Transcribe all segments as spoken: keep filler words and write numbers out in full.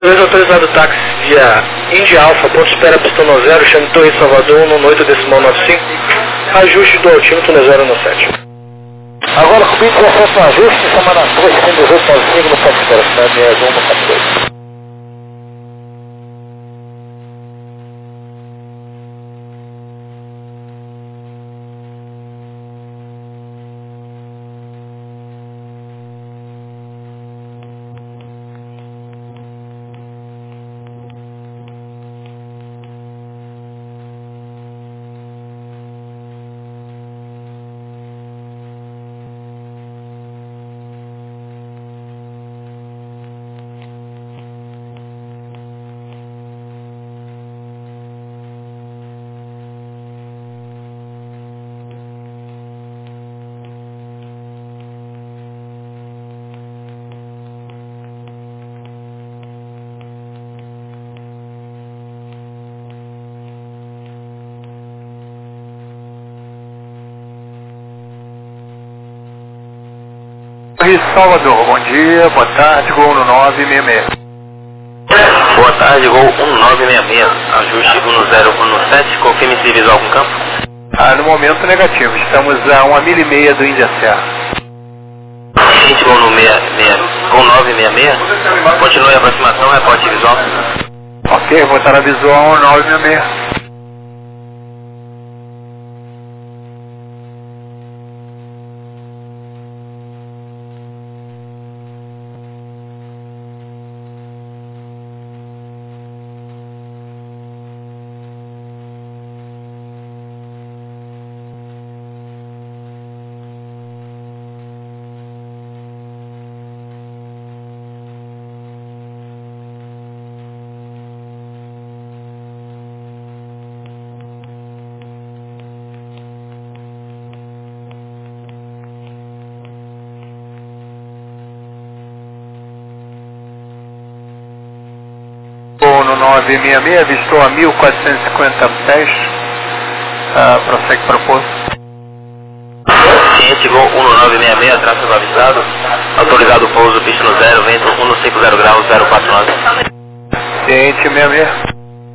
dois autorizado táxi via Indy Alpha, ponto espera pistão zero, chame Torre Salvador, um oito decimal nove cinco, ajuste do altímetro no zero no sete. Agora comigo dezessete no ajuste, semana dois, sendo dezoito nove cinco no ponto espera, chame é um no sete dois. Salvador, bom dia, boa tarde, Gol no nove seis seis. Boa tarde, Gol um nove seis seis, ajuste um zero um sete, confirme se visual com campo. Ah, no momento negativo, estamos a uma milha e meia do Índia Serra. Gente, Gol no nove seis seis, continue a aproximação, reporte visual. Ok, vou botar a visual um nove seis seis. No nove seis seis, avistou a mil quatrocentos e cinquenta pés, ah, prossegue para o pouso. Ciente, Gol um nove seis seis, tráfego avisado, autorizado o pouso, pista no zero, vento um cinquenta graus, zero quatro nove. Ciente seis seis.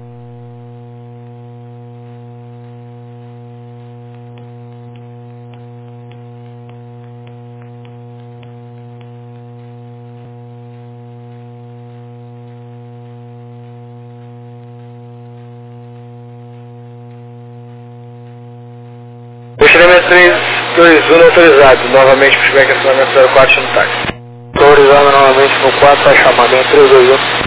Puxamento três dois um autorizado, novamente puxback acionamento zero quatro no táxi. Autorizado novamente no quatro, a chamamento três dois um.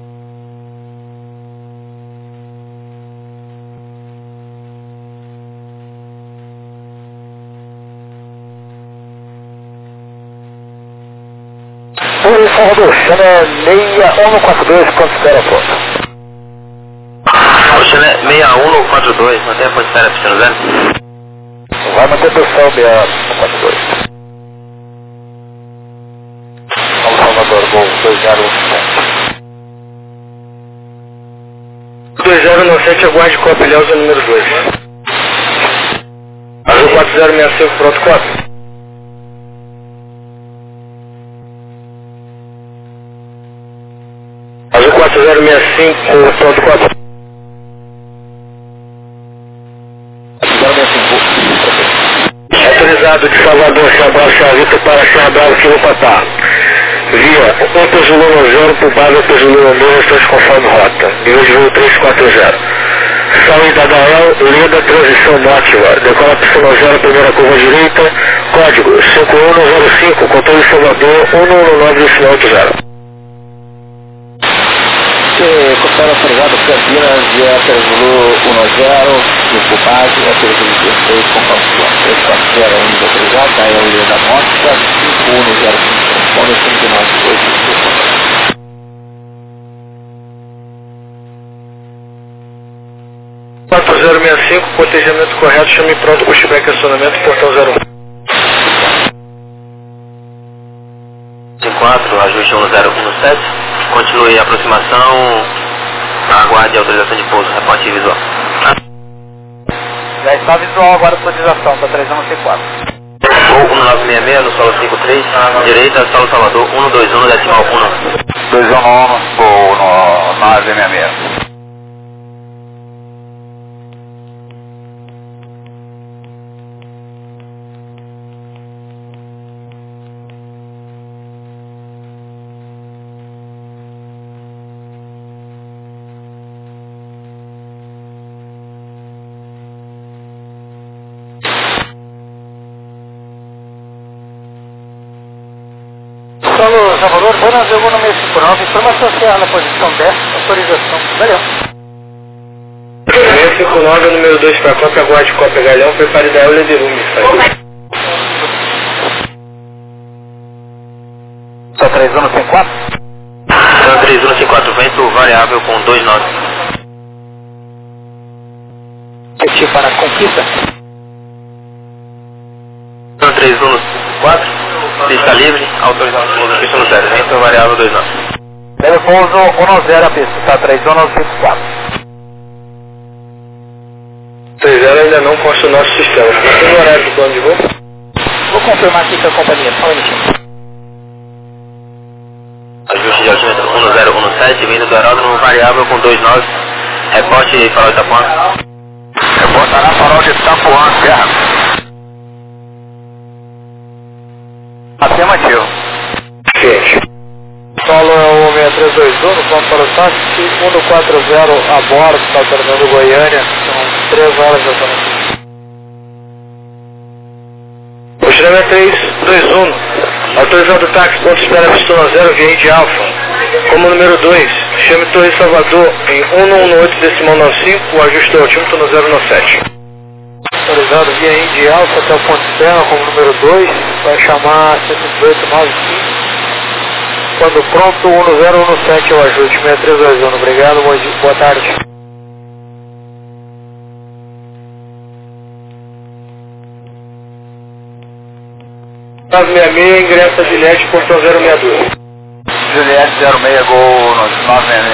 Oi, Salvador, chama seis um quatro dois, ponto espera ponto. Oxalá seis um quatro dois, mantém a ponte espera pista zero. Vai manter a posição seis um quatro dois. Vamos, Salvador, Gol dois zero um sete. dois zero um sete, aguarde Copa Ilhéus, número dois. Azul quatro zero seis cinco, pronto quatro. Azul quatro zero seis cinco, pronto quatro. Autorizado de Salvador, Chabral, Chavita para Chabral, Kilo Patá. Via um Pezulano zero por base Pezulano dois, estamos conforme rota. Nível de voo três quatro zero. Sal Idadael, linda transição norte, decola pistão zero, primeira curva direita, código cinco um zero cinco, controle Salvador, um um nove decimal oito zero. Costeira autorizado, Campinas, via Pezulu um zero, cinco base, autorizado de dezesseis, com calção. três quatro zero ainda autorizado, daí a linha da Mótica, cinco um zero cinco, transponder cinco nove oito cinco. quatro zero seis cinco, protegimento correto, chame pronto, pushback acionamento, portão zero um. quatro, ajuste um zero um sete, continue a aproximação, aguarde a autorização de pouso, reporte visual. Já está visual agora a autorização, está três um C quatro. Gol um nove seis seis no solo cinco três, direita, solo Salvador, um dois um, decimal um. dois um nove, Gol no Z sessenta e seis. Solo Salvador, buenas de uno meio cinco nove, informação social na posição dez, autorização, valeu. meio cinco nove, número dois para Copa, aguarde Copa Galhão, prepare da Euler de Lume, Só três um cinco quatro? São três um cinco quatro, vento variável com dois nove. Efetivo para a conquista? São três um cinco quatro, pista livre, autorização de pouso, pista no zero, vento variável dois nove. Leve pouso um zero a pista, tá três um cinco quatro. três zero ainda não consta o nosso sistema. Mas tem o horário do plano de voo? Vou confirmar aqui com a companhia, só um minutinho. Ajuste de altímetro um zero um sete, vindo do aeródromo variável com dois nove. Reporte farol de Itapuã. Reportará farol de Itapuã, terra. Afirmativo. Sim. Solo é o seis três dois um, ponto para o táxi, um quatro zero a bordo, está terminando Goiânia, são três horas de autonomia. Oceano três dois um, autorizado táxi, ponto espera pistona zero, via Indy Alfa. Como número dois, chame Torre Salvador em um um oito decimal nove cinco, ajuste o altímetro no zero nove sete. Autorizado via Indy Alfa até o ponto externo como número dois, vai chamar cento e dezoito nove cinco. Quando pronto, um zero um sete o ajuste, seis três dois um, obrigado, boa tarde. nove seis seis, ingressa Juliette, portão zero seis dois. Juliette zero seis, gol nove seis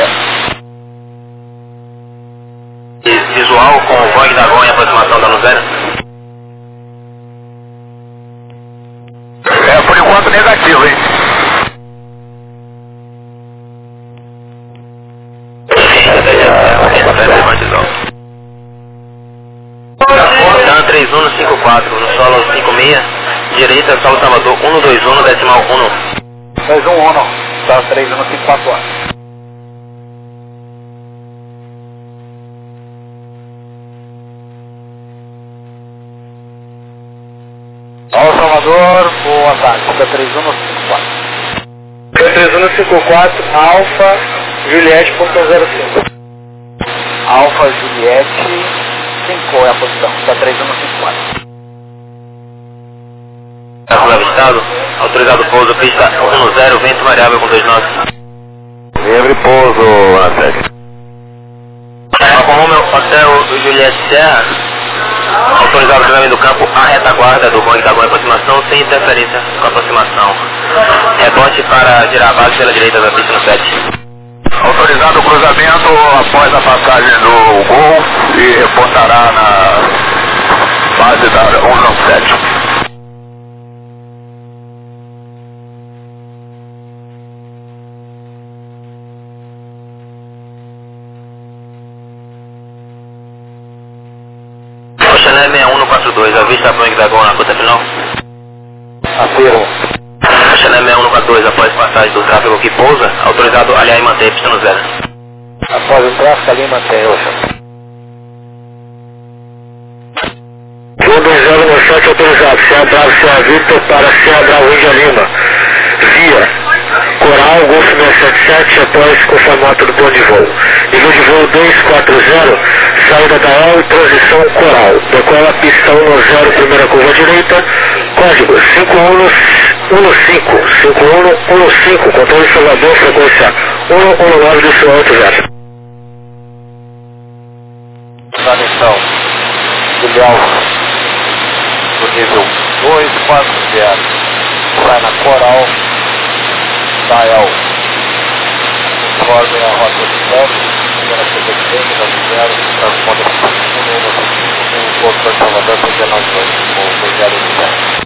seis. Visual com o Vogue da Gol em aproximação da zero. É, por enquanto negativo, hein? Dan três um cinco quatro, no solo cinco seis, direita, solo Salvador um dois um, decimal um. dois um um, só três um cinco quatro. Alô Salvador, boa tarde, fica três um cinco quatro. três um cinco quatro, Alfa, Juliette, portão zero cinco. Alfa Juliette, cinco é a posição, está três um cinco quatro. Carro avistado, autorizado pouso, pista um zero, vento variável com dois nove. Livre pouso, Anastério. Como hotel Juliette Serra, autorizado cruzamento do campo à retaguarda do Vogue da Gol em aproximação, sem interferência com a aproximação. Rebote para girar a base pela direita da pista no sete. Autorizado o cruzamento após a passagem do Gol e reportará na base da cento e noventa e sete. Oceané seis um quatro dois, avista a Vogue da Gol na curta final. Afirmo. Oceané seis um quatro dois, após passagem do tráfego que pousa, autorizado aliar e manter pista no zero. Após o tráfego ali mantém o chão. dois zero nove sete autorizado, C A Bravo, C A Victor para C A Bravo Índia Lima. Via Coral, Golf seis sete sete, após confirmado do plano de voo. Nível de voo dois quatro zero, saída da A e transição Coral. Decola pista um zero, primeira curva direita. Código cinco um um cinco, cinco um um cinco, controle Salvador, frequência um um nove do seu oito zero. Transmissão do Alfa do nível dois quatro zero, sai na Coral, dial, informe a rota de zero, primeira curva direita, da zero, transponder um outro para Salvador, dezenove dois, zero zero.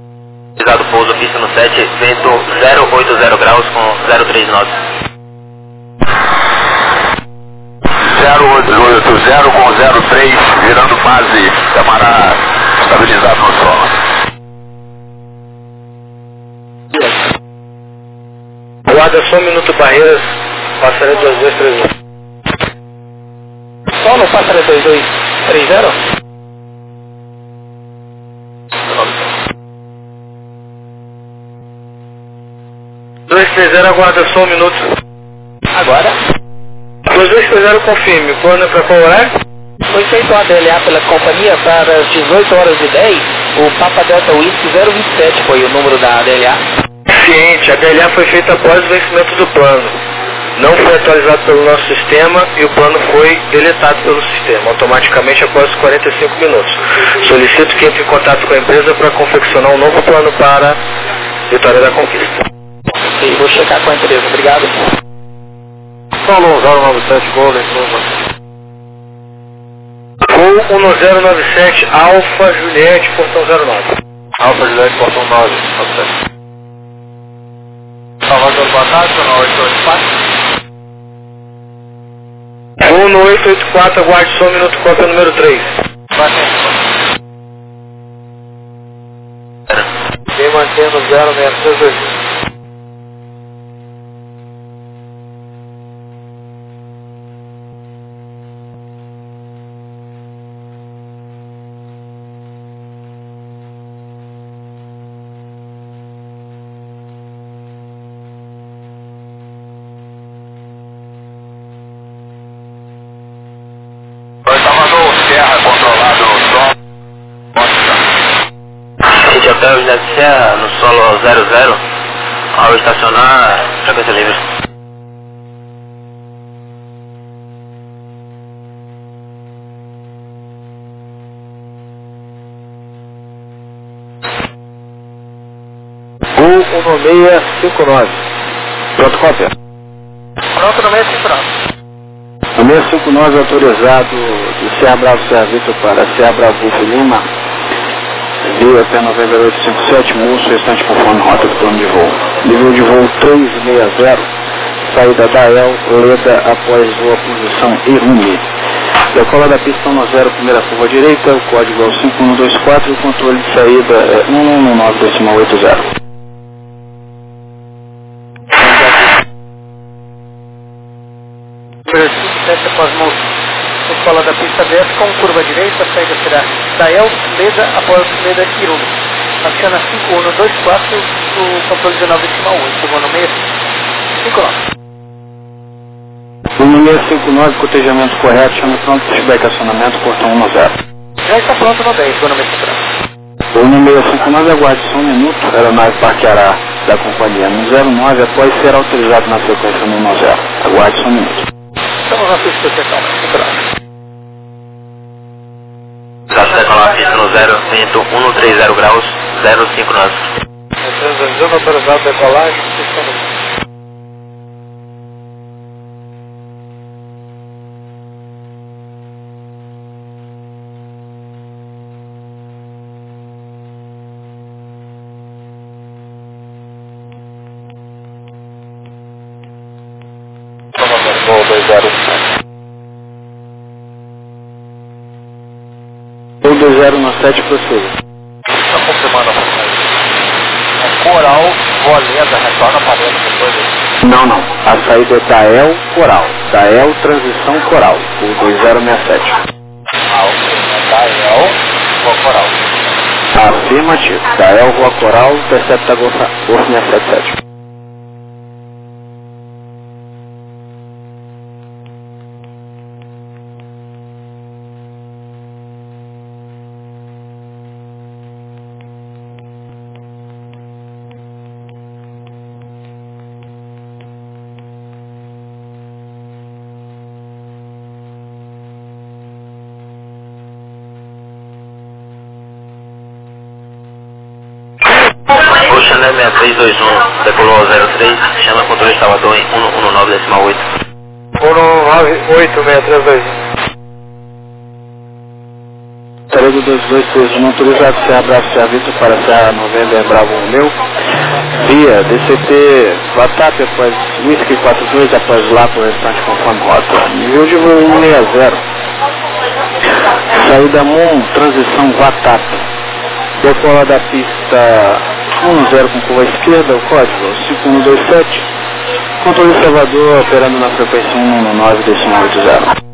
Autorizado pouso, pista no sete, vento zero oito zero graus com zero três nove. oito zero com zero três, virando base, camará estabilizado no solo. Guarda só um minuto barreiras, passaré dois dois três zero. Solo, passaré dois dois três zero. dois três zero, aguarda só um minuto. Agora. dois dois três zero, confirme. Plano é para qual horário? Foi feito um A D L A pela companhia para as dezoito horas e dez. O Papa Delta Whisky zero vinte e sete foi o número da A D L A. Ciente, a A D L A foi feita após o vencimento do plano. Não foi atualizado pelo nosso sistema e o plano foi deletado pelo sistema, automaticamente após quarenta e cinco minutos. Solicito que entre em contato com a empresa para confeccionar um novo plano para Vitória da Conquista. Ok, vou checar com a empresa. Obrigado. Solo zero nove sete, Golden, Gol um zero nove sete, Alfa Juliette, portão zero nove. Alfa Juliette, portão nove, ok. Salvador, boa tarde, canal oito oito quatro. Gol no oito oito quatro, aguarde só um minuto, cópia número três. Vem mantendo zero seis três dois. Sítio Hotel José de Serra, no solo zero zero, ao estacionar, frequência livre. Gol um seis cinco nove. Pronto, cópia. Pronto no seis cinco nove. O seis cinco nove autorizado de Serra Bravo Serra Vitor para Serra Bravo Wolf Lima. Via até Novembro oito cinco sete, Moço, restante conforme rota do plano de voo. Nível de voo três seis zero, saída da El, Leda após voa posição Irumi. Decola da pista um zero, primeira curva direita, o código é o cinco um dois quatro e o controle de saída é um um nove decimal oito zero. Sete após Moço. Escola da pista dez com curva direita, a saída será da El, Leda após Leda Irumi. Aciona cinco um dois quatro, o controle dezenove decimal oito, chegou no seis cinco nove. No seis cinco nove, cotejamento correto, chama pronto, feedback acionamento, portão um zero. Já está pronto no dez, chegou no seis cinco nove. O no seis cinco nove, aguarde só um minuto, aeronave parqueará da companhia no zero nove após ser autorizado na frequência no um zero. Aguarde só um minuto. Estamos na pista de proteção, cinco nove. Traço decolar pista no zero, vento um três zero graus, zero cinco nove. Transação autorizado decolagem, pista no dois zero dois zero nove sete, prossiga. Está confirmando a passagem. O Coral, voa lenta, retorna para dentro depois. Não, não. A saída é da El Coral. Da El Transição Coral. O dois zero seis sete. Ah, ok. Da El, voa Coral. Afirmativo. Da El voa Coral, intercepta Golf seis sete sete. Chanel seis três dois um, decolou ao zero três, chama controle de Salvador em um um nove decimal oito. um um nove oito seis três dois. Taredo dois dois três um, autorizado Serra Bravo Serra Vitor para Serra Novembro Bravo Romeu. Via D C T WhatsApp após Whisky quatro dois após lá por restante conforme rota. Nível de voo um seis zero. Saída Moon, transição WhatsApp. Decola da pista um zero com curva esquerda, o código cinco um dois sete. Controle Salvador operando na frequência um um nove decimal oito zero.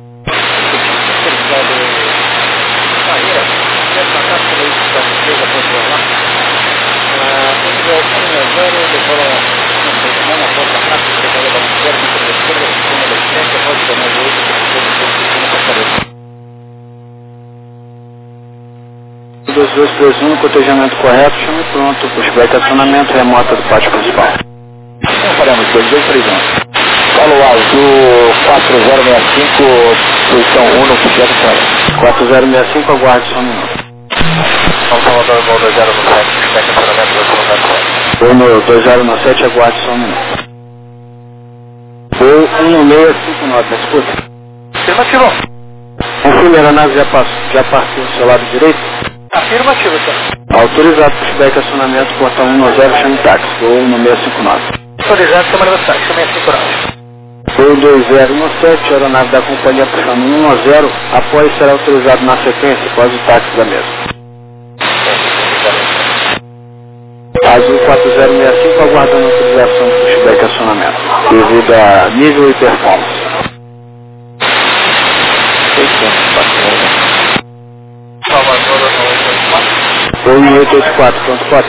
dois dois três um, cotejamento correto, chame pronto, pushback acionamento, remota do pátio principal. Então faremos dois dois três um. Paulo Azul quatro zero seis cinco, posição um no pushback acionamento. quatro zero seis cinco, aguarde só um minuto. São Salvador, voo dois zero sete, pushback acionamento, voo no dois zero sete, aguarde só um minuto. Voo um seis cinco nove, me escuta? Afirmativo. Confirme, a aeronave já, passou, já partiu do seu lado direito? Afirmativo, senhor. Autorizado pushback acionamento, portão um zero, chame táxi, voo um seis cinco nove. Autorizado, câmara da táxi, chame cinco nove. Voo dois zero um sete, aeronave da companhia puxando um zero, após será autorizado na sequência, após o táxi da mesma. Azul quatro zero seis cinco, aguardando autorização do pushback acionamento, devido a nível e performance. Voo oito oito quatro, pronto, pode?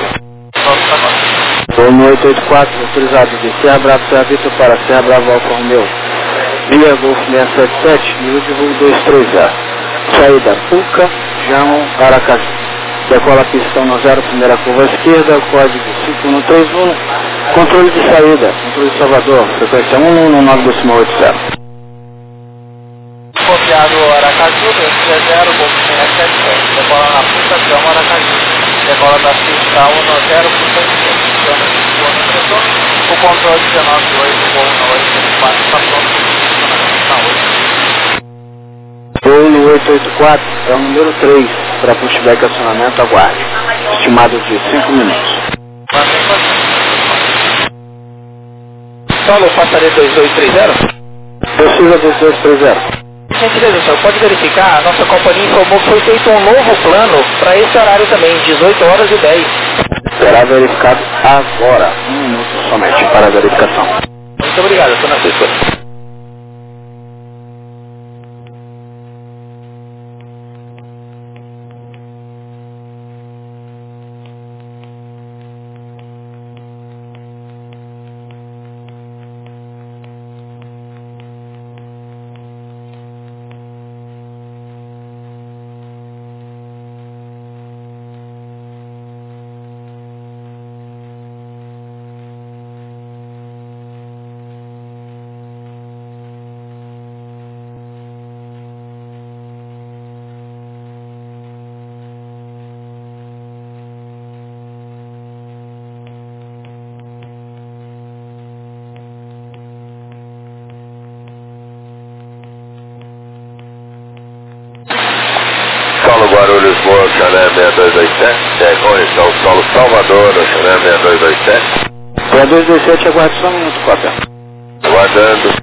Voo oito oito quatro, autorizado de Serra Bravo, Serra Vitor para Serra Bravo, Alfa Romeo. Via Golf seiscentos e setenta e sete, nível de voo dois três zero. Saída Puca, Jamon, Aracaju. Decola pistão no zero, primeira curva esquerda, código cinco um três um. Controle de saída, controle de Salvador, frequência um um nove decimal oito zero. Copiado Aracaju, dois três zero, Golf seiscentos e setenta e sete. Decola na Puca, Jamon, Aracaju. Decola da pista um zero, Puca esquerda. O controle dezenove oito, voo no oito oito quatro, está pronto. Voo no oito oito quatro, é o número três, para pushback acionamento, aguarde. Estimado de cinco minutos. Paulo, passaria dois dois três zero? Possível dois dois três zero. Gentileza, senhor, pode verificar, a nossa companhia informou que foi feito um novo plano para esse horário também, dezoito horas e dez. Será verificado agora, um minuto somente para a verificação. Muito obrigado, senhor Francisco. Guarulhos, Boa, Chanel seis dois dois sete, é, correção, Solo Salvador, Chanel seis dois dois sete. seis dois dois sete, aguarde só um minuto, cópia. Aguardando.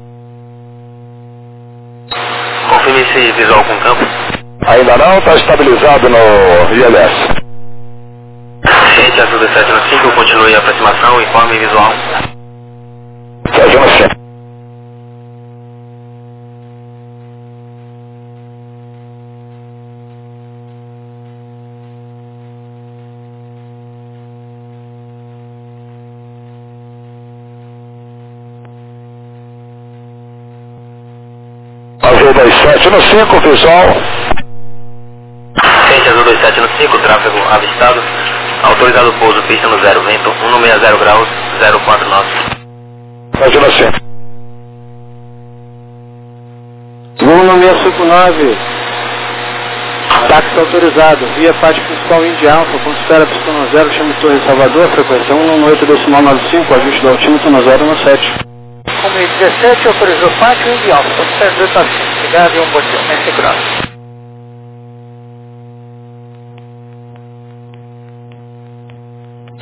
Confirme esse visual com campo. Ainda não, está estabilizado no I L S. Gente, Azul dois sete cinco, continue a aproximação, informe visual. Sérgio Nocinco. Azul dois sete no cinco, visual. Gente, Azul dois sete no cinco, tráfego avistado. Autorizado o pouso, pista no zero, vento cento e sessenta graus, zero quatro nove. Sérgio Nocinco. Voo no seiscentos e cinquenta e nove. Táxi autorizado, via parte principal India Alfa, ponto espera pistão no zero, chame Torre Salvador, frequência um um oito decimal nove cinco, ajuste do altímetro no zero sete. Como dezessete, autorizou pátio India Alfa, ponto espera dois nove cinco. Obrigado e um bom dia, sem segurança.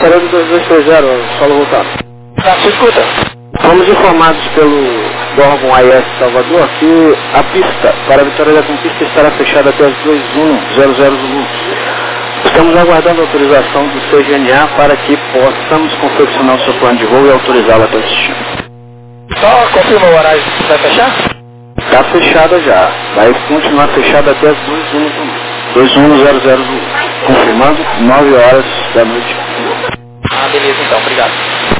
Parando dois dois três zero, solo voltado. Tá, se escuta. Fomos informados pelo órgão A I S Salvador que a pista para a Vitória da Conquista estará fechada até as dois um zero zero Zulu. Estamos aguardando a autorização do C G N A para que possamos confeccionar o seu plano de voo e autorizá-lo até o destino. Só confirma o horário que vai fechar? Está fechada já. Vai continuar fechada até as dois um zero zero Zulu. Confirmando, nove horas da noite. Ah, beleza então, obrigado.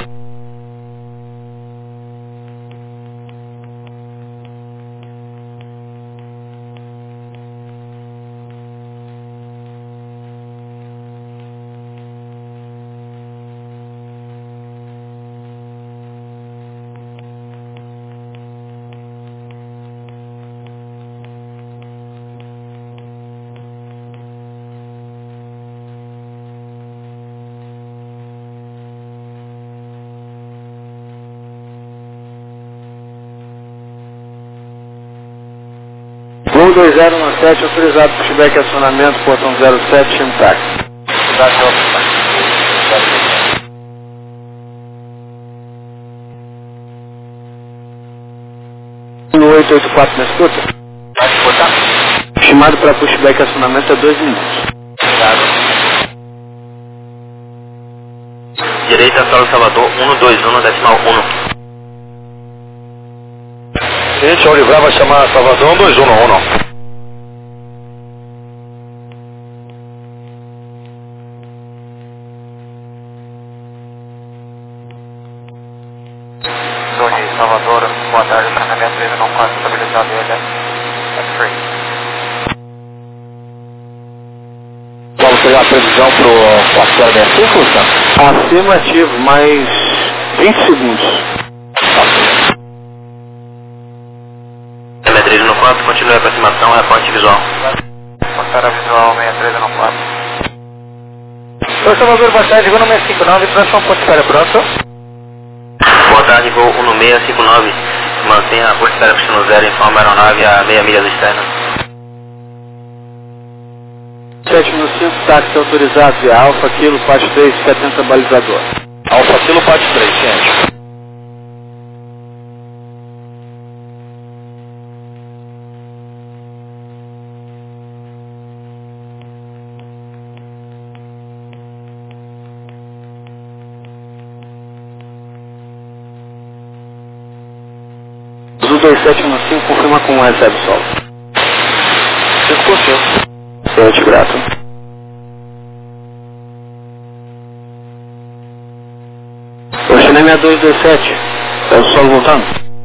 Voo dois zero um sete, autorizado por feedback e acionamento, portão zero sete, em táxi. No oito oito quatro, me escuta? Vai escutar? Estimado para pushback e acionamento é dois minutos. Obrigado. Direita, Solo Salvador, um dois um, decimal um. Gente, o Olivar vai chamar Salvador um dois um, não, não. Torre Salvador, boa tarde, carregamento três não quatro, estabilizado ele é free. Vamos pegar a previsão para o quatro zero seis cinco, tá? Afirmativo, mais vinte segundos. M três no quatro, continue a aproximação, reporte visual. Portaria visual seis três não quatro. Torre Salvador, boa tarde, voo no seis cinco nove, próximo Porto Espera, pronto? Boa tarde, voo um no seis cinco nove. Mantenha a Porto Espera Pistino Zero, informa a aeronave a meia milhas externas. sete no cinco, táxi autorizado via Alfa Kilo, parte três, setenta balizador. Alfa Kilo, parte três, gente. Zulu dois sete um cinco, confirma como recebe o solo. cinco por cinco. Sete, grato. Ocean seis dois dois sete, é o solo voltando.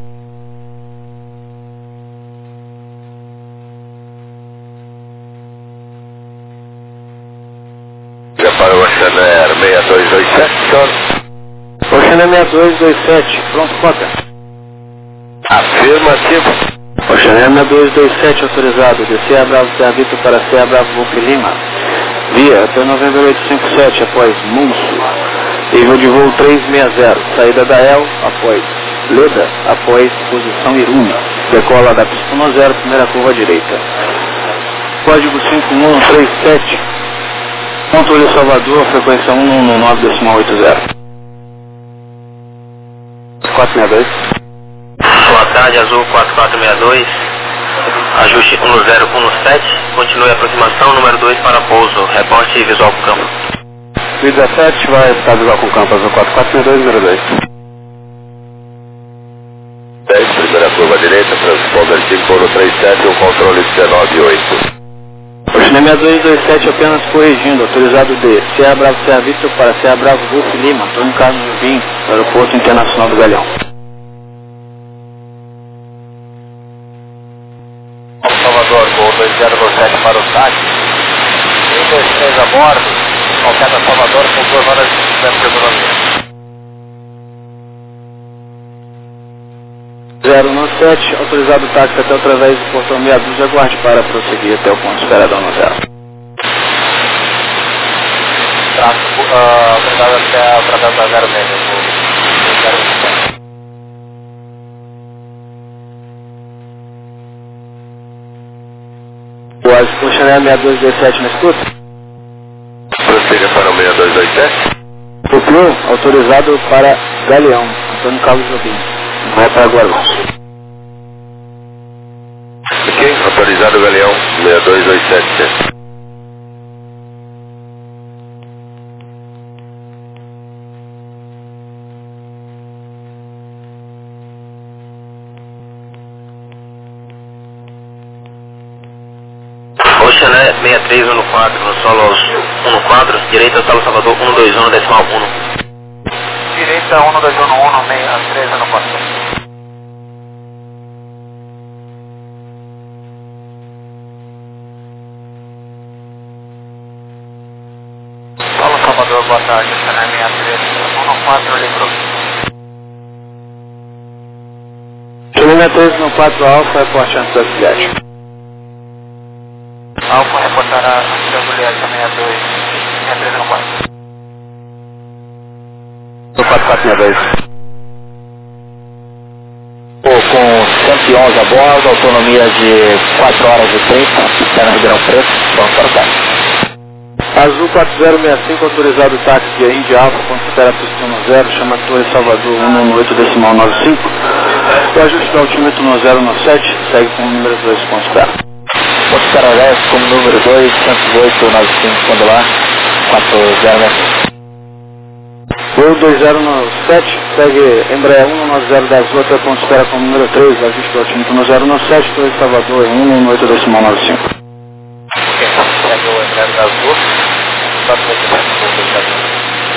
Já para o Ocean seis dois dois sete, senhor. Ocean seis dois dois sete, pronto, cota. Afirmativo. Ocean seis dois dois sete, autorizado, de C A Bravo C A Vitor para C A Bravo Golf Lima. Via até novembro oito cinco sete, após Munso. Nível de voo três seis zero, saída da E L, após Leda, após posição Iruma. Decola da pista um zero, primeira curva à direita. Código cinco um três sete, controle Salvador, frequência um um nove decimal oito zero. quatro seis dois. Boa tarde, Azul quatro quatro seis dois. Ajuste um zero um sete. Continue a aproximação, número dois para pouso. Reporte visual com campo. dezessete vai estar visual com campo, Azul quatro quatro seis dois zero dois. dez, primeira curva à direita, transponder cinco um três sete, o controle dezenove oito. Ocean seis dois dois sete apenas corrigindo, autorizado de C A Bravo C A Vitor para C A Bravo Golf Lima, Antônio Carlos Juvim, Aeroporto Internacional do Galeão. Salvador, voo dois zero dois sete para o táxi. um dois três a bordo, Calcata Salvador com duas horas de autonomia. zero nove sete, autorizado o táxi até através do portão meia dúzia, aguarde para prosseguir até o ponto esperado no zero. Tráfego, uh, autorizado até através da zero seis, voo zero sete. O Chanel seis dois dois sete, me escuta? Prossiga para o seis dois dois sete. Copio, autorizado para Galeão, Antônio Carlos Jobim. Vai para Guarulhos. Ok, autorizado Galeão, seis dois dois sete sete. Oxané seis três um quatro, no solo aos um quatro, direita Salo Salvador um dois um, decimal um. Direita um dois um um, seis três um quatro. Salo Salvador, boa tarde, Oxané seis três um quatro, livrou. seis três um quatro Alfa, reporte antes da Juliette. Alfa reportará antes da Juliette seis dois, seis três um quatro. quatro quatro seis dois. Com cento e onze a bordo, autonomia de quatro horas e trinta, está na Ribeirão Preto, vamos para o táxi. Azul quatro zero seis cinco, autorizado táxi de Índia Alfa, ponto espera pista no zero, chama Torre Salvador um um oito, decimal nove cinco. O ajuste do altímetro no zero no sete, segue com o número dois, ponto espera. Ponto espera dez, como número dois, cento e oito, nove cinco, quando lá, quatro zero seis cinco. Voo dois zero sete, segue Embraer um nove zero das outras, ponto espera com o número três, ajuste do altímetro no zero no sete, Torre Salvador um um oito, decimal nove cinco. Ok, segue o Embraer das duas, quatro oito sete.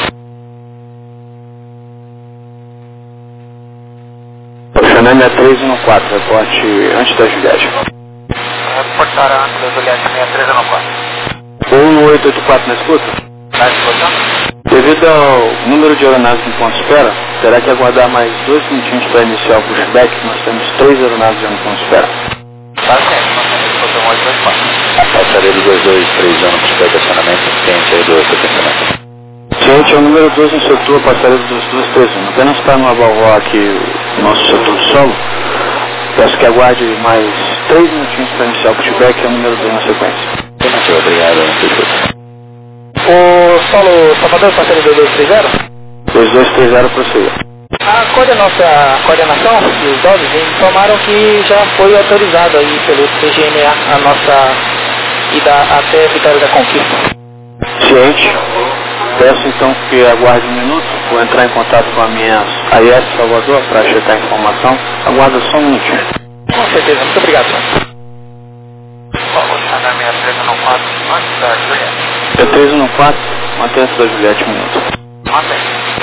Oxané seis três um quatro, reporte antes da Juliette. Reportará antes da Juliette seis três um quatro. um oito oito quatro na escuta? Está escutando? Devido ao número de aeronaves em ponto espera, terá que aguardar mais dois minutinhos para iniciar o pushback. Nós temos três aeronaves em ponto espera. Tá certo, nós temos que fazer um oito dois quatro. Passareiro dois dois três um, pushback acionamento, ciente aí do estacionamento. Ciente é o número doze no setor, passareiro dois dois três um. Apenas para não abalroar aqui o nosso setor de solo, peço que aguarde mais três minutinhos para iniciar o pushback, é o número dois na sequência. Muito obrigado, O solo Salvador, passageiro dois dois três zero? dois dois três zero, prossiga. A coordenação, a coordenação e os dados informaram que já foi autorizado aí pelo C G N A a nossa ida até Vitória da Conquista. Ciente. Peço então que aguarde um minuto, vou entrar em contato com a minha A I S Salvador para checar a informação. Aguarda só um minutinho. Com certeza, muito obrigado, senhor. Oxané seis três um quatro, antes da Juliette. seis três um quatro, mantenha-se da Juliette um minuto. Mantém.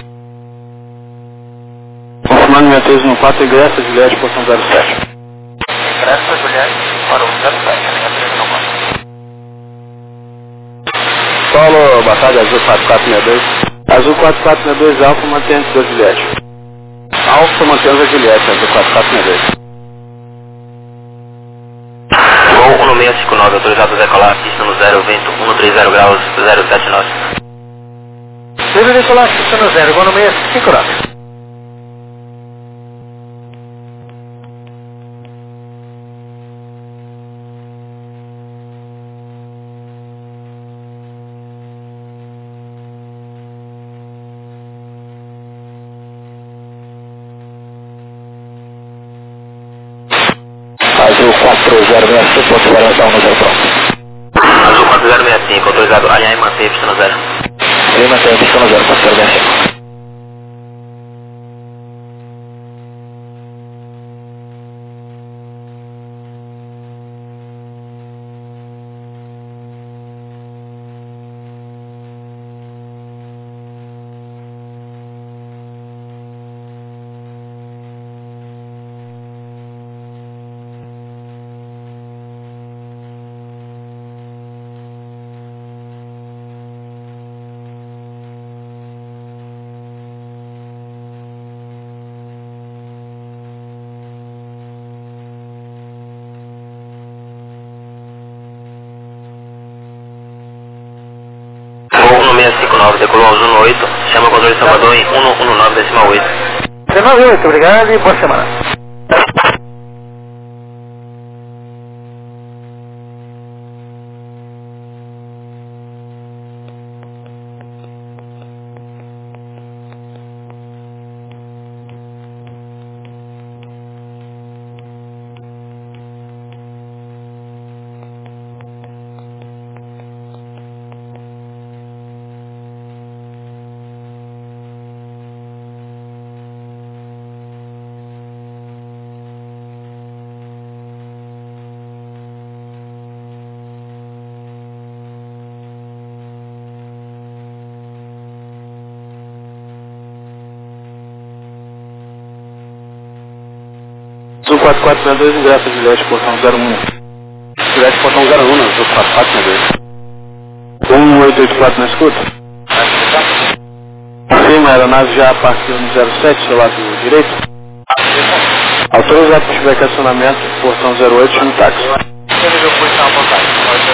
Confirmando seis três um quatro, ingressa Juliette, portão zero sete. Ingressa Juliette para o zero sete, seis três um quatro. Solo, boa tarde, Azul quatro quatro seis dois. Azul quatro quatro seis dois, Alfa, mantenha-se da Juliette. Alfa, mantenha-se da Juliette, Azul quatro quatro seis dois. Voo um seis cinco nove, autorizado a decolar, pista no zero, vento um três zero graus, zero sete nove. Livre decolar, pista no zero, voo no seis cinco nove. Azul quatro zero seis cinco, autorização no zero pronto. Azul quatro zero seis cinco, autorizado alinhar e manter pista no zero. Ele mantém pista no zero, quatro zero seis cinco. Voo um seis cinco nove, decolou aos um oito, chama o controle de Salvador em um um nove, decimal oito. nove oito, obrigado e boa semana. quatro quatro seis dois, ingresso de Juliette, portão zero um. Juliette, portão zero um, Azul quatro quatro seis dois. um oito oito quatro na escuta. Confirma, a aeronave já partiu no zero sete, seu lado direito. Autorizado para feedback acionamento, portão zero oito, chama o táxi. Ele deu posição à vontade.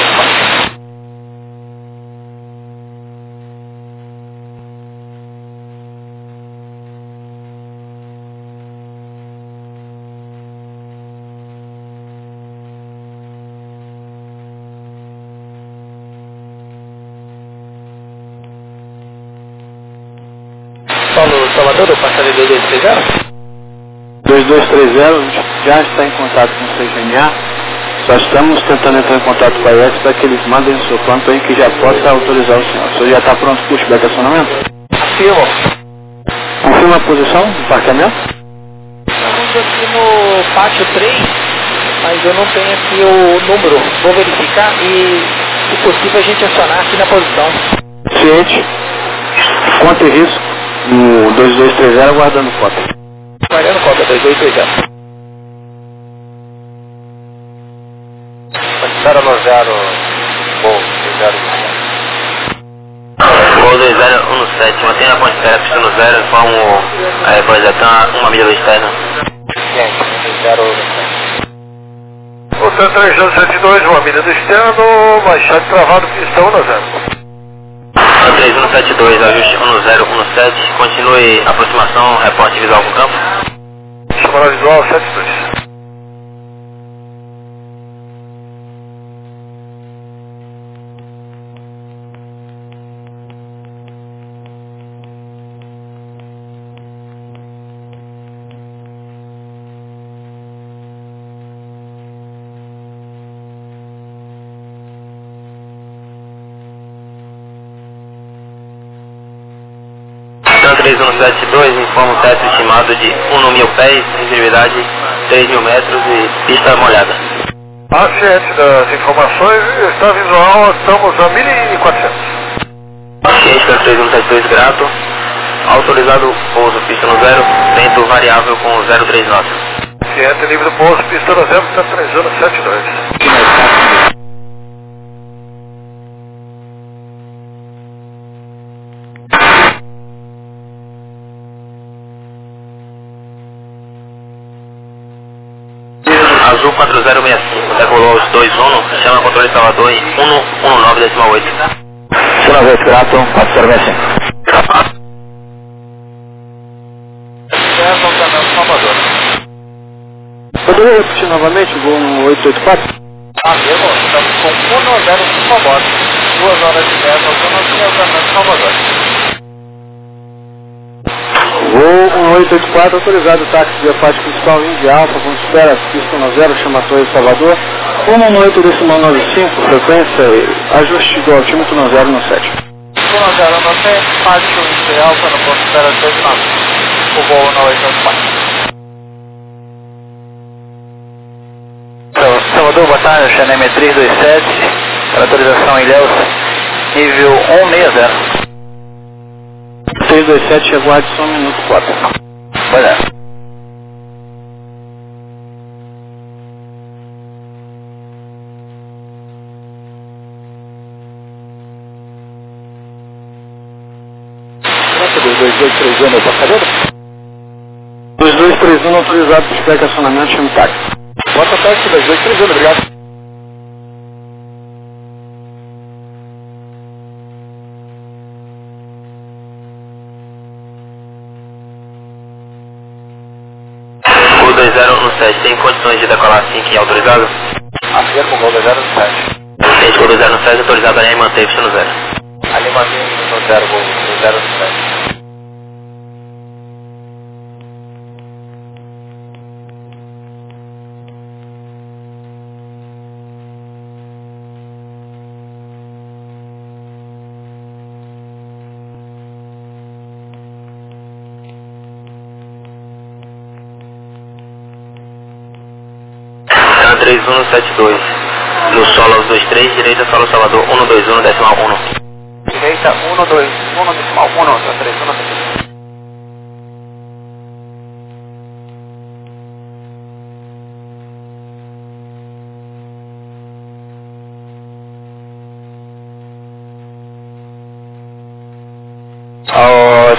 Paulo Salvador, eu passarei dois dois três zero? dois dois três zero, já está em contato com o C G N A. Só estamos tentando entrar em contato com a I E S para que eles mandem o seu plano para que já possa autorizar o senhor. O senhor já está pronto para o pushback acionamento? Firmo. Confirma a posição do parqueamento? Estamos aqui no pátio três, mas eu não tenho aqui o número. Vou verificar e, se possível, a gente acionar aqui na posição. Ciente. Conta e risco. No dois dois três zero, aguardando cota. Aguardando cota, dois dois três zero. zero no zero, Gol, zero Gol dois zero um sete, mantenha a ponte aérea pista no zero, informo a projetar uma milha externa. zero O Centro três zero sete dois, uma milha do externo, baixado travado, pistão no zero. três um sete dois, ajuste um zero um sete, continue aproximação, reporte visual com o campo. Chamada visual sete dois. três um sete dois, informa o teto estimado de um mil pés, visibilidade três mil metros e pista molhada. Ah, ciente das informações, está visual, estamos a mil e quatrocentos. Ciente da três um sete dois, grato. Autorizado pouso, pista no zero, vento variável com zero três nove. Ciente, livre do pouso, pista no zero, Centro três um sete dois. Azul quatro zero seis cinco, decolou os dois Uno, chama controle Salvador em um um nove oito. Segunda vez, grato, quatro zero seis cinco. Salvador. Poderia repetir novamente o voo no oito oito quatro? Ah, mesmo? Estamos com um zero Salvador. Duas horas e dez, nós estamos em Salvador. Voo um oito oito quatro, autorizado táxi de parte principal Indy Alfa, com espera, pista no zero, chama Torre Salvador, um oito decimal nove cinco, frequência e ajuste do altímetro no zero no sete. um zero no sete, pátio Indy Alfa, no ponto espera dois nove, o voo no oito oito quatro. Salvador, boa tarde, C N M três dois sete, para autorização Ilhéus, nível um seis zero. três dois sete, aguarde só um minuto quatro. Pois é. dois dois três um, meu passageiro? dois dois três um, autorizado para espera acionamento, chama o táxi. Bota táxi, dois dois três um, obrigado. dois zero um sete, tem condições de decolar assim que é autorizado? Afirma com o Gol dois zero um sete. Ciente com dois zero um sete, autorizado a linha e manter pista no zero. Ali mantém no zero, Gol dois zero um sete. três um sete dois, no solo aos dois três, direita solo Salvador um dois um decimal um. Direita um dois um decimal um, três um sete dois.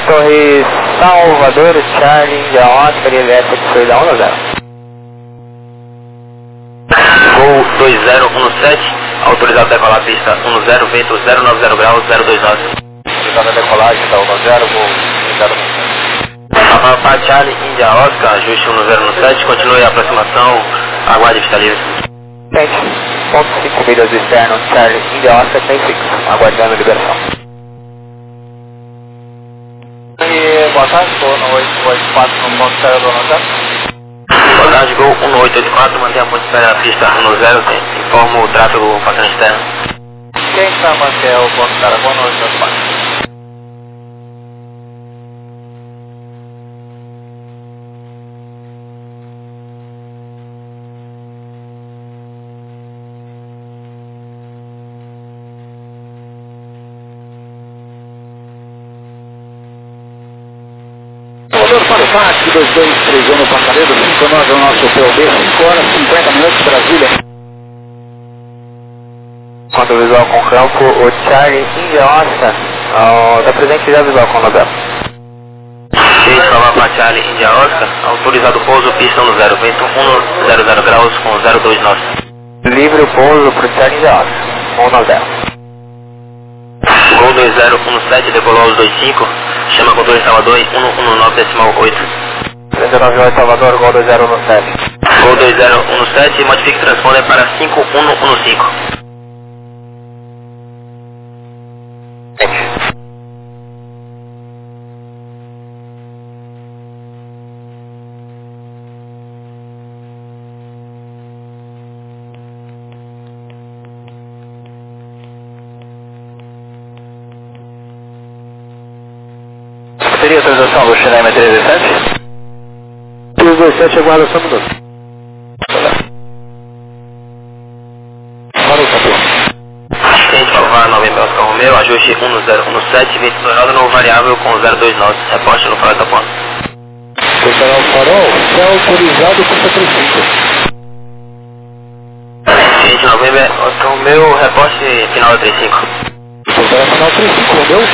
Torre Salvador, Charlie, India Oscar e Elétrica de saída um a zero. Gol dois zero um sete, autorizado a decolar pista um zero, vento zero nove zero graus, zero dois nove. Autorizado a decolagem da um zero, gol zero nove zero. Papa Charlie, India Oscar, ajuste um zero um sete, continue a aproximação, aguarde pista livre. sete ponto cinco milhas externo, Charlie, India Oscar, tem fixo, aguardando a liberação. E boa tarde, estou no oito oito quatro no ponto zero do um zero. Boa tarde, Gol um oito oito quatro, mantém a ponte espera a pista um zero, informa o tráfego passando externo. Quem está a manter o ponto zero, boa noite, oito quatro. Para o Pátio, dois dois três um no Passaredo, cinco nove é o nosso P O B, cinco horas e cinquenta minutos, Brasília. Quanto visual com campo, o Charlie, India Oscar, uh, da presente já visual com Nobel. seis, Papa Charlie, India Oscar, autorizado pouso, pista um zero, vento um zero zero graus com zero dois nove. Livre o pouso para o Charlie India Oscar, um zero. Gol dois zero um sete, decolou aos dois cinco, chama controle Salvador em um um nove decimal oito. três nove oito Salvador, gol dois zero um sete. Gol dois zero um sete, modifique transponder para cinco um um cinco. Seria a autorização do China M três dois sete? três dois sete, aguarda só um minuto. Parou, campeão. Assistente Papa nove Oscar Romeu, ajuste um zero um sete, vento dourado no variável com zero dois nove, reposte no farol da ponta. Preparar o farol, é autorizado com trinta e cinco. Assistente Novembro Oscar Romeu, reposte final da trinta e cinco. Preparar final trinta e cinco, Romeu.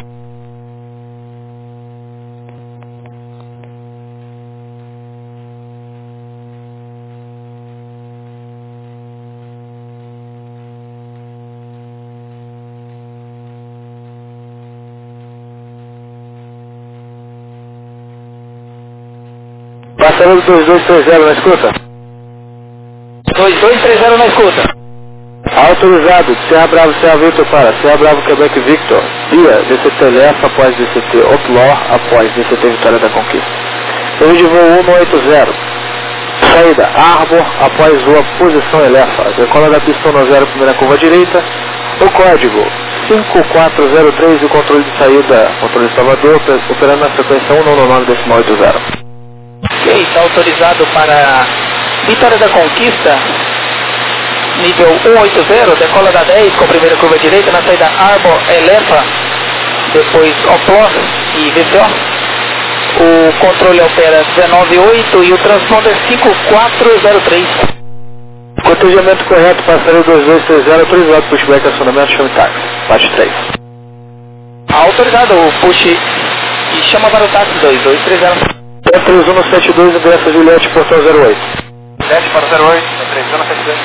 Passaredo dois dois três zero na escuta? dois dois três zero na escuta. Autorizado, C A Bravo, C A Victor para C A Bravo, Quebec Victor, via D C T Lefa após D C T Outlaw após D C T Vitória da Conquista. Eu de voo um oito zero, saída Arbor após rua posição Elefa, decola da pista um zero, primeira curva direita, o código cinco quatro zero três e o controle de saída, controle de Salvador, operando na sequência um nove nove decimal oito zero. Ok, está autorizado para Vitória da Conquista, nível um oito zero, decola da dez com a primeira curva direita, na saída Arbor, Elefa, depois Oplos e V C O. O controle opera dezenove oito e o transponder cinco quatro zero três. Cotejamento correto, passaredo dois dois três zero, autorizado, pushback, acionamento, chame táxi, parte três. Autorizado, push e chama para o táxi dois dois três zero. P três um sete dois, ingresso Juliette, portão zero oito. sete para zero oito, três um sete dois.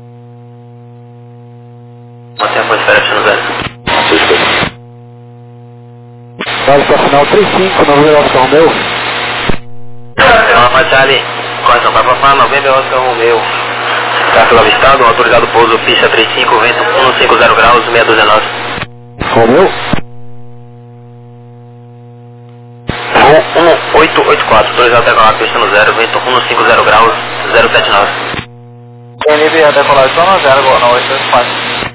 Mantém a ponte espera pista no zero. Vale para final três cinco, Novembro Oscar Romeu. Papa Charlie, correção para Papa Novembro Oscar Romeu. Tráfego avistado, autorizado pouso, pista trinta e cinco, vento um cinco zero graus, seis dois nove. Romeu? Gol um oito oito quatro, autorizado a decolar pista no zero, vento um cinco zero graus, zero sete nove. N B A decolagem no zero, gol no oito dois quatro.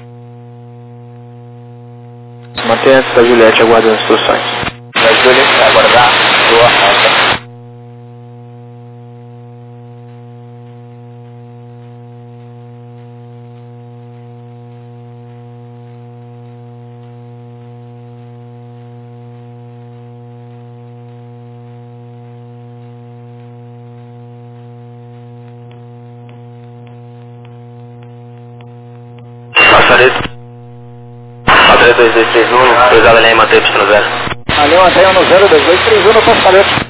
Mantenha antes da Juliette aguardando as instruções. Da Juliette aguardar sua rota. Passaredo. Passaredo dois dois três um, autorizado a linha manter pista no zero. Ali mantenha no zero dois dois três um no posto palete.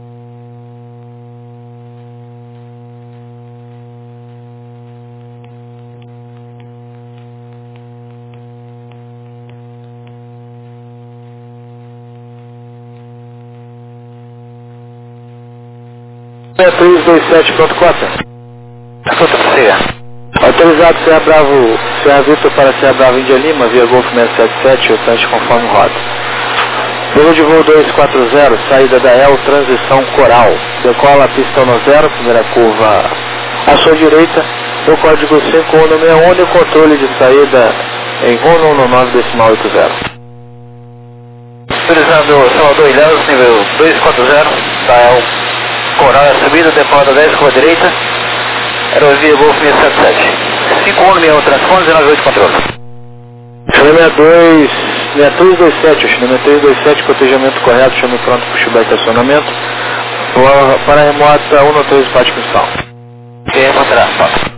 três dois sete ponto quatro. Escuta para você. Autorizado Serra Bravo, Serra Vitor para Serra Bravo Índia Lima, via Golf seiscentos e setenta e sete, restante conforme rota. Voo de voo dois quatro zero, saída da E L, transição Coral. Decola a pista no zero, primeira curva à sua direita. O código cinco um um seis um e o controle de saída em um um nove decimal oito zero. Utilizando Salvador Ilhéus, nível dois quatro zero, da E L Coral, a subida, decola dez, curva direita. Aerovia Golf seiscentos e setenta e sete. cinco um seis um, transpone, zero oito controle. Chame sessenta e dois, sessenta e três vinte e sete, chame três vinte e sete, cotejamento correto, chame pronto, pushback acionamento. Para a remota um três, parte principal. Quem encontrar, foto.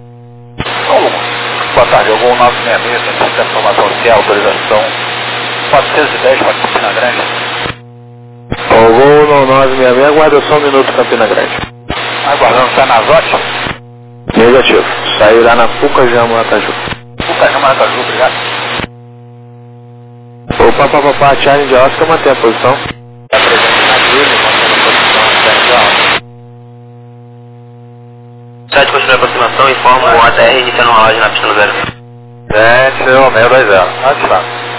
Boa tarde, eu vou nove seis seis, tem que informação oficial, autorização quatrocentos e dez para Campina Grande. O voo no nove seis seis, aguarda só um minuto, Campina Grande. Aguardando, sai na Zote? Negativo, sairá na Puca Jama Aracaju. Puca Jama Aracaju, obrigado. O papapá, Charlie de Oscar mantém a posição. Está presente na Júlia, mantendo a posição de Oscar. Site continua a aproximação, informo o A T R iniciando uma loja na pista no zero. sete um seis dois zero, ativado.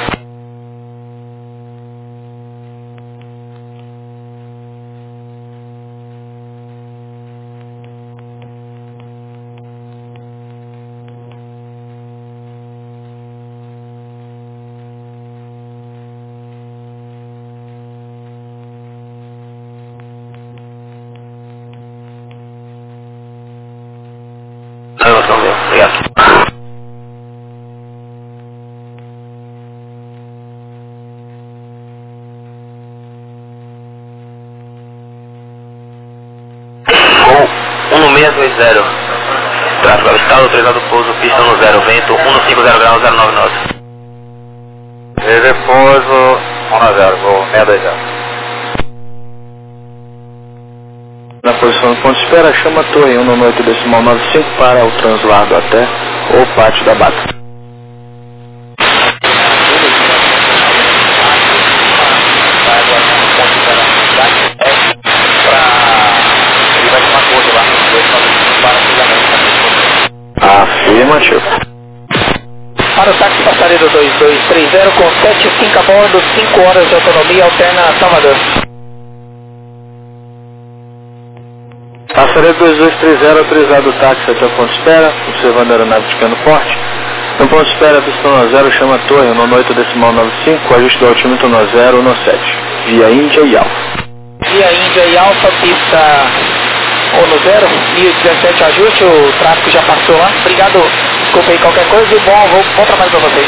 Obrigado. Com um seis dois zero. Tráfego avistado, autorizado pouso, pista no zero, vento um cinco zero graus, zero nove nove. Ele pouso um zero, voo seiscentos e vinte zero. Na posição de ponto de espera, chama a torre um no oito decimal noventa e cinco para o translado até o pátio da Bata. Afirmativo. Para o táxi passageiro dois dois três zero com sete cinco a bordo, cinco horas de autonomia, alterna Salvador. Passageiro dois dois três zero, autorizado o táxi até o ponto de espera, observando a aeronave de pequeno porte. No ponto de espera, pista no zero, chama a torre no oito decimal noventa e cinco, ajuste do altímetro no zero no sete, via Índia e Alfa. Via Índia e Alfa, pista um no zero, mil e dezessete ajuste, o tráfego já passou lá. Obrigado, desculpa aí qualquer coisa e bom, vou, bom trabalho para vocês.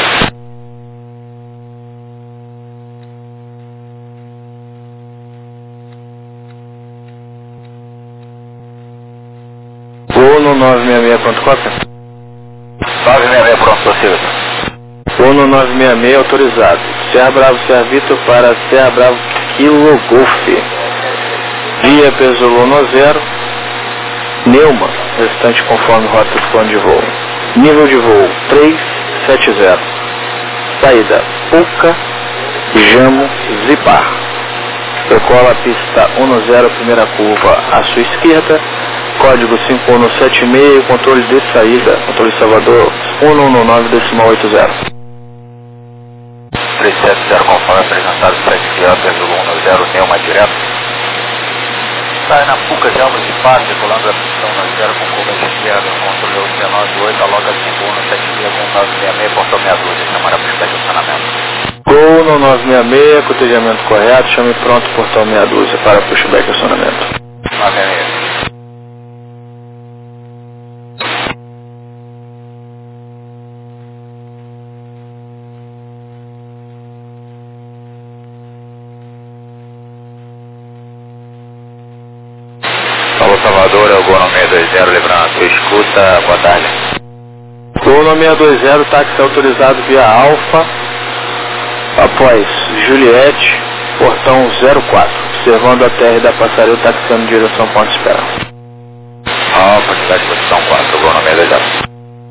Voo no nove seis seis ponto quatro. nove seis seis, pronto, possível. Voo no nove seis seis, autorizado. Serra Bravo, Serra Vitor para Serra Bravo, Kilo Golf. Via Pesolô no zero. Neuma, restante conforme rota do plano de voo. Nível de voo três sete zero. Saída Puca, Jamo, Zipar. Decola a pista um zero, primeira curva à sua esquerda. Código cinco um sete seis, controle de saída, controle Salvador um um nove decimal oito zero. três sete zero conforme apresentado, sete zero, Pesolô um zero, Neuma direto. Sai na Puca de Almas de Par, decolando a pista um zero com curva de esquerda, controle dezenove oito, aloga cinco um sete seis um nove seis seis, portão sessenta e dois, chamar a pista de estacionamento. Gol no nove seis seis, cotejamento correto, chame pronto, portão meia dúzia para pushback acionamento. nove seis seis. Salvador, é o Gol no seis dois zero, lembrando, sua escuta, boa tarde. Gol no seis dois zero, táxi autorizado via Alfa, Após Juliette, portão zero quatro, observando a T R da Passaril, taxiando em direção ao ponto de espera. Ah, quantidade de posição quatro, vou no meio da já.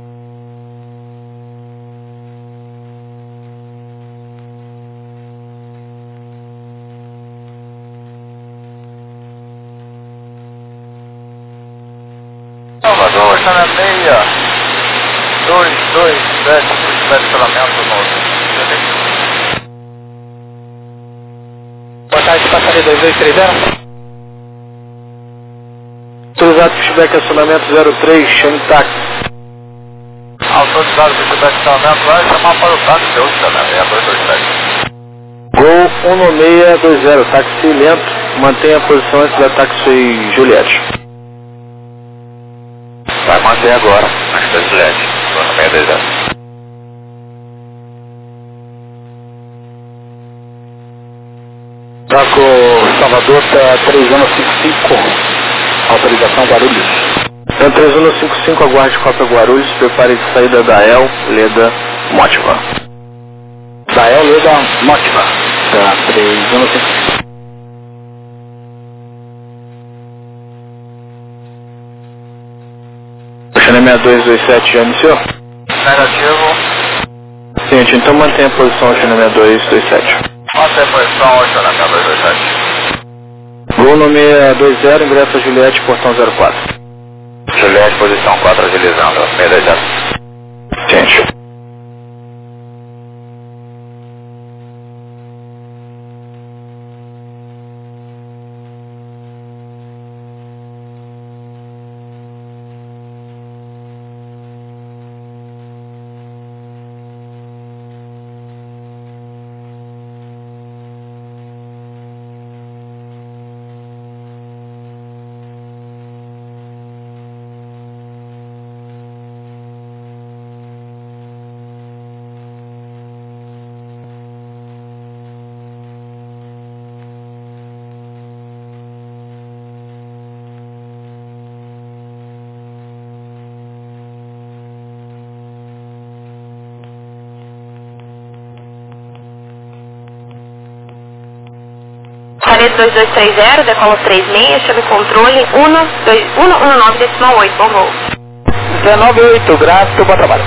Salvador, está meia, dois, dois, sete, estacionamento novo. Boa tarde, Passaril dois dois três zero. Autorizado pushback acionamento zero três, chame táxi. Autorizado pushback acionamento, vai chamar para o táxi, Deus também, é dois dois sete. Gol um nove seis dois zero, táxi lento, mantenha a posição antes da táxi Juliette. Vai manter agora, antes da Juliette, vou no meio da já. Taco Salvador, tá três um cinco cinco, autorização Guarulhos. Então três um cinco cinco, aguarde cópia Guarulhos, prepare de saída da El, Leda, Motiva. Da El, Leda, Motiva. Tá, três um cinco cinco. Channel seis dois dois sete, já iniciou? Negativo. Seguinte, então mantenha a posição Channel seis dois dois sete. Mantém a posição oito na minha dois dois sete. Gol no seis dois zero, ingresso a Juliette, portão zero quatro. Juliette, posição quatro, agilizando, meio da já. Gente. Caneta dois dois três zero, decola três seis, chave controle um um nove decimal oito, bom voo. dezenove oito, grato, bom trabalho.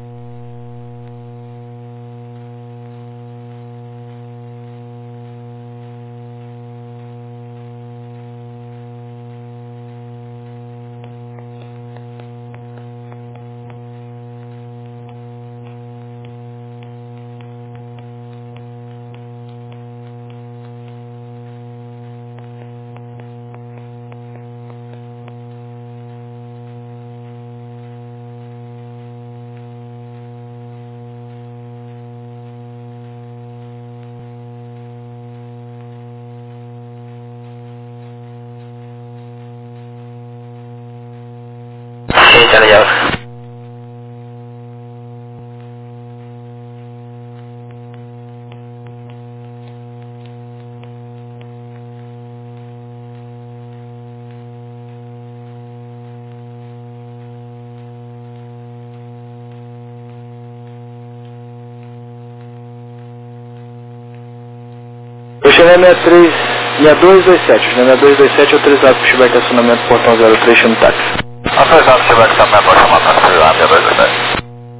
O Channel seis três, seis dois dois sete, o Channel seis dois dois sete autorizado para pushback acionamento portão zero três, chame táxi. Autorizado pushback acionamento, pode chamar táxi, seis dois dois sete.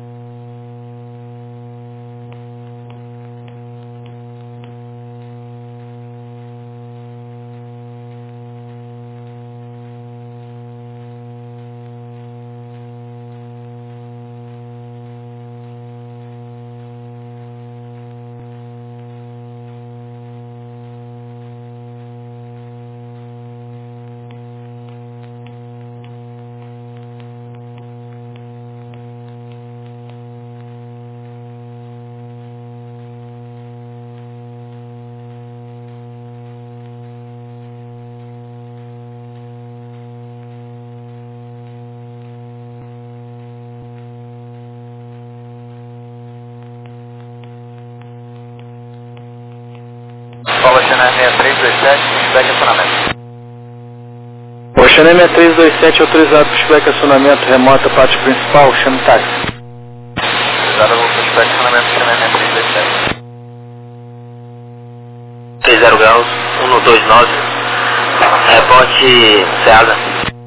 Fala Channel seis três dois sete, pushback acionamento. O Channel seis três dois sete autorizado para pushback acionamento remota parte principal, chame táxi. Autorizado o pushback acionamento Channel seis três dois sete. um dois nove. Reporte Ceasa.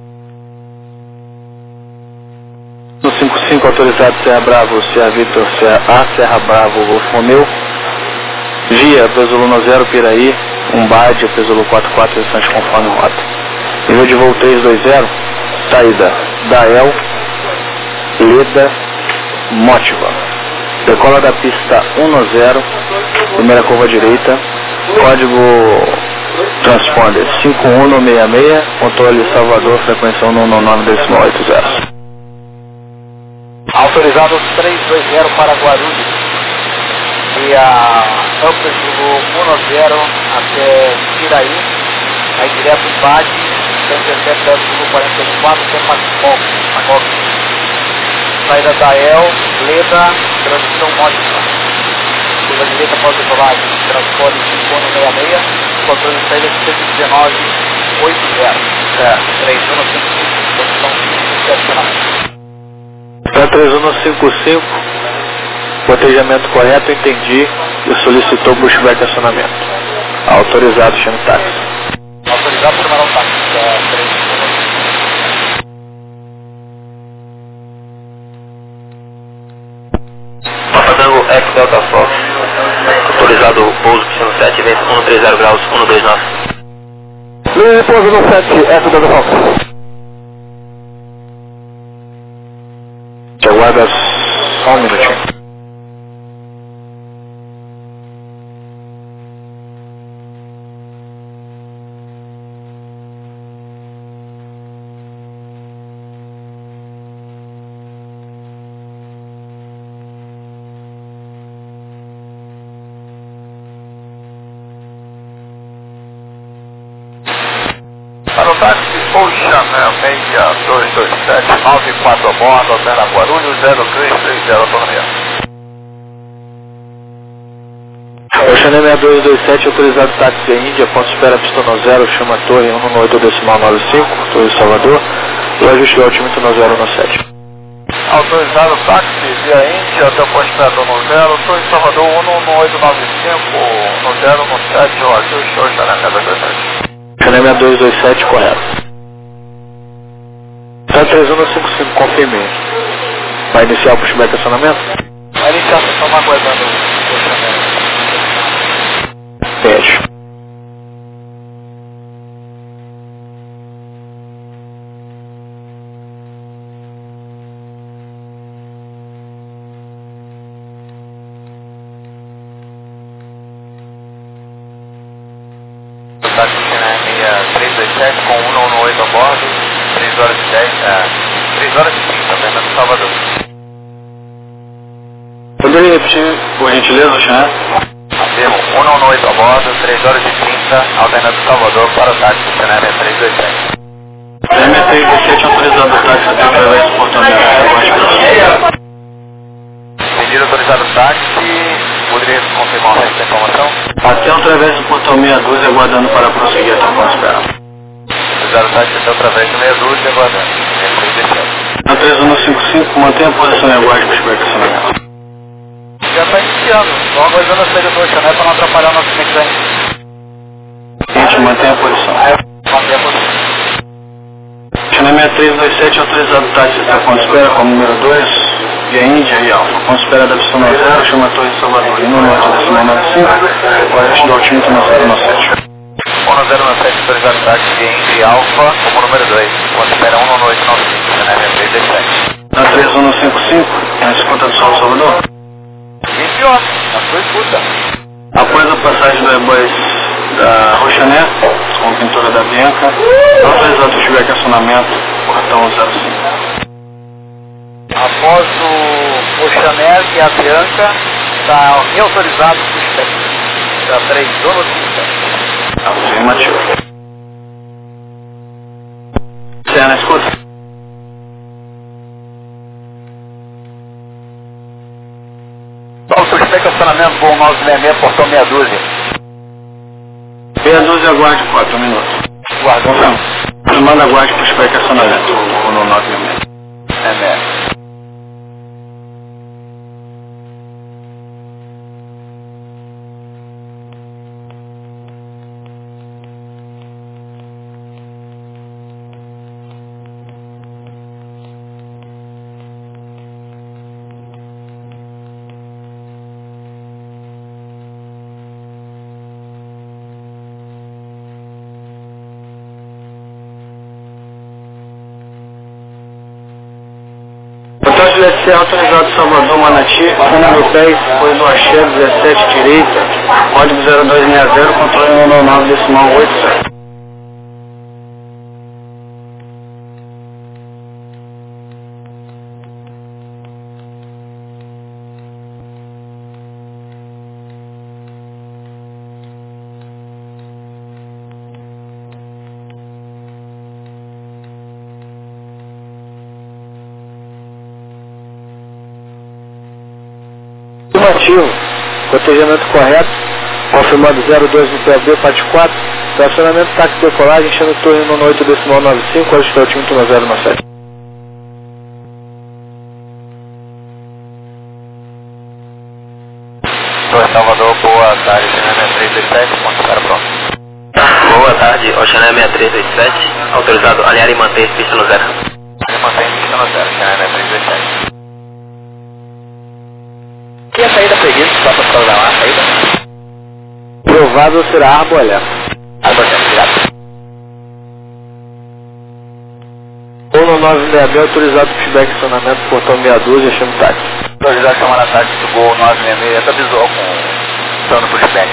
No cinco cinco, autorizado Serra Bravo, Serra Vitor, Serra A, Serra Bravo, Golfo Romeu. Via, Peso zero, Piraí, Umbade, Peso quatro quatro, restante conforme rota. Nível de voo três dois zero, saída Dael, Leda, Motiva. Decola da pista um zero, primeira curva direita, código transponder cinco um seis seis, controle Salvador, frequência um um nove decimal oito zero. Autorizado três dois zero para Guarulhos, via Amplitude um zero até Piraí, aí direto em Bade, intercepta Amplitude quarenta e quatro, tem Macog. Saída da El, Leda, transição módica. Curva direita pode decolar, transporte cinco um seis seis, controle de saída cento e dezenove oitenta, três um cinco cinco, posição cinco, Para três um cinco cinco, botejamento correto, entendi, e solicitou pushback acionamento. Autorizado, chame táxi. autorizado para chamar um táxi, é três um. Papa Tango X Delta Fox. Autorizado pouso piscina sete, vento cento e trinta graus, cento e vinte e nove. Luiz, pouso no sete, X Delta Fox. Te aguarda só um minutinho. Para o táxi Ocean seis dois dois sete nove quatro a bordo, Antena Guarulhos zero três três zero, autonomia. Ocean seis dois dois sete, autorizado táxi Índia, ponto espera pista no zero, chama torre um um oito decimal nove cinco, Torre Salvador, e ajuste altímetro no zero no sete. Autorizado táxi via Índia até o ponto esperado no zero, Torre Salvador um um oito nove cinco, no zero no sete, o ajuste Ocean seis dois dois sete. Ocean seis dois dois sete, correto. Tá três um cinco cinco, confirme. Vai iniciar o pushback acionamento? Vai iniciar, só uma aguardando o Ocean. Pede. Táxi China três dois sete com um um oito a bordo, três horas e dez, é, três horas e trinta, Antena do Salvador. Poderia repetir, por gentileza, Ocean? Afirmo, um um oito a bordo, três horas e trinta, Antena do Salvador para o táxi China três dois sete. M três dois sete, autorizado o táxi até através do portão de acesso. Pedido autorizado táxi, poderia confirmar o resto da informação? Até através do portão meia dúzia, aguardando para prosseguir até o ponto espera. Autorizado táxi até através do meia dúzia, aguardando. três dois sete. Na três um cinco cinco, mantenha a posição e aguarde o pushback acionamento. Já está iniciando, só aguardando a saída do Ocean para não atrapalhar nossa conexão. Gente, mantenha a posição. Manter a posição. China seis três dois sete, autorizado o táxi até o ponto espera como número dois, via Índia e Alfa. Ponto espera da pista no zero, chama a Torre Salvador. E no norte decimal nove cinco, ajuste do altímetro no zero no sete. um zero nove sete, autorizado táxi via Índia e Alfa, como número dois, ponto espera um um oito nove cinco, China três dois sete. Na três um cinco cinco, na escuta do Sol Salvador. vinte horas, na sua escuta. Após a passagem do Airbus da Rochané, com pintura da Bianca, autorizado o pushback acionamento, portão zero cinco. Após o Oceaner e a Bianca, está reautorizado o pushback. Da três um cinco sete. Afirmativo. Você é na escuta? Nosso pushback acionamento, voo nove seis seis, portão meia dúzia. Meia dúzia, aguarde quatro minutos. Guardando. Manda aguarde pushback acionamento, ou no nove seis seis. É mesmo. Juliette Serra, autorizado Salvador, Manati, número dez, foi do Axé, dezessete, direita, código zero dois seis zero, controle nove nove, decimal oito sete. Afirmativo, cotejamento correto, confirmando zero dois no P F B, parte quatro, estacionamento, táxi decolagem, enchendo o torre no oito decimal nove cinco, código um um zero nove sete. Torre Salvador, boa tarde, Xanã três dois sete, ponto zero pronto. Boa tarde, Oxané seis três dois sete, autorizado alinhar e manter pista no zero. Mantém pista no zero, Xanã três dois sete. E a saída prevista, só para programar a saída? Provável será Arbolé. Arbolé, obrigado. um nove nove seis zero, autorizado feedback estacionamento, portão meia dúzia, chama o táxi. Autorizado chamar a táxi do Gol nove seis seis, avisou com plano pushback.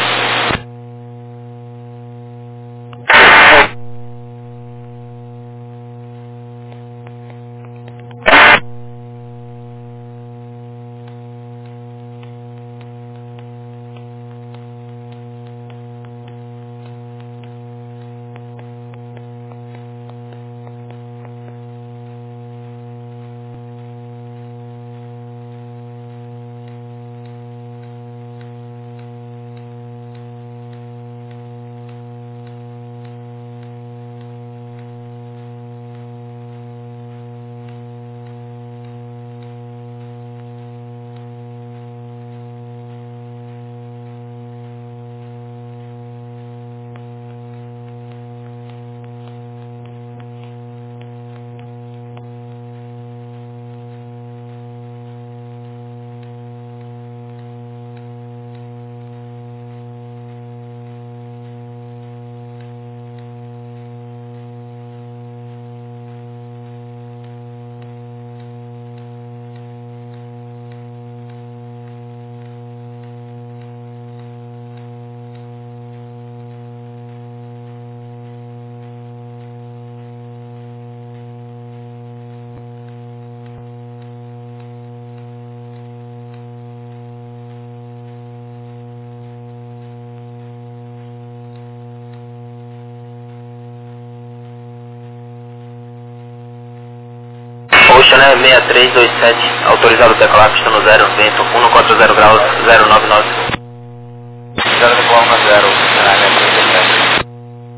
Oxané seis três dois sete, autorizado decolar pista no zero, vento um quatro zero graus, zero nove nove. zero decolar na zero, Xanã três dois sete.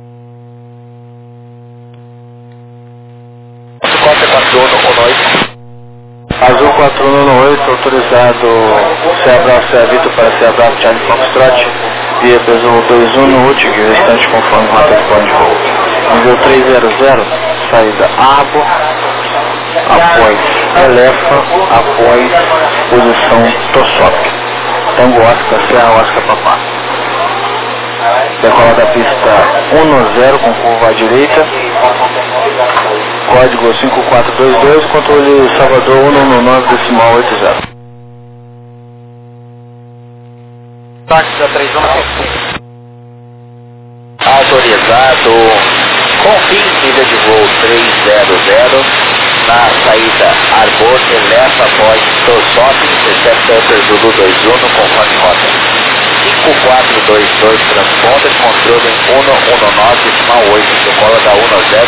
quatro quatro um oito. Azul quatro um um oito, autorizado Ceabra Cea Vitor para Ceabra Charlie Foxtrot, via Peso dois um no último, restante conforme rota de plano de voo. Nível três zero zero, saída Arbo, após Elefa, após posição Tossop. Tango Oscar, Serra Oscar Papá. Decola da pista um zero com curva à direita. Código cinco quatro dois dois, controle Salvador um nove decimal oito zero. Táxi da três um um. Autorizado. Confim, nível de voo três zero zero. Na saída Arbor, Elefa, após Tossop, receptor Zulu dois um, conforme rota. cinco quatro dois dois, transponder, controle um um nove decimal oito, decola da um zero.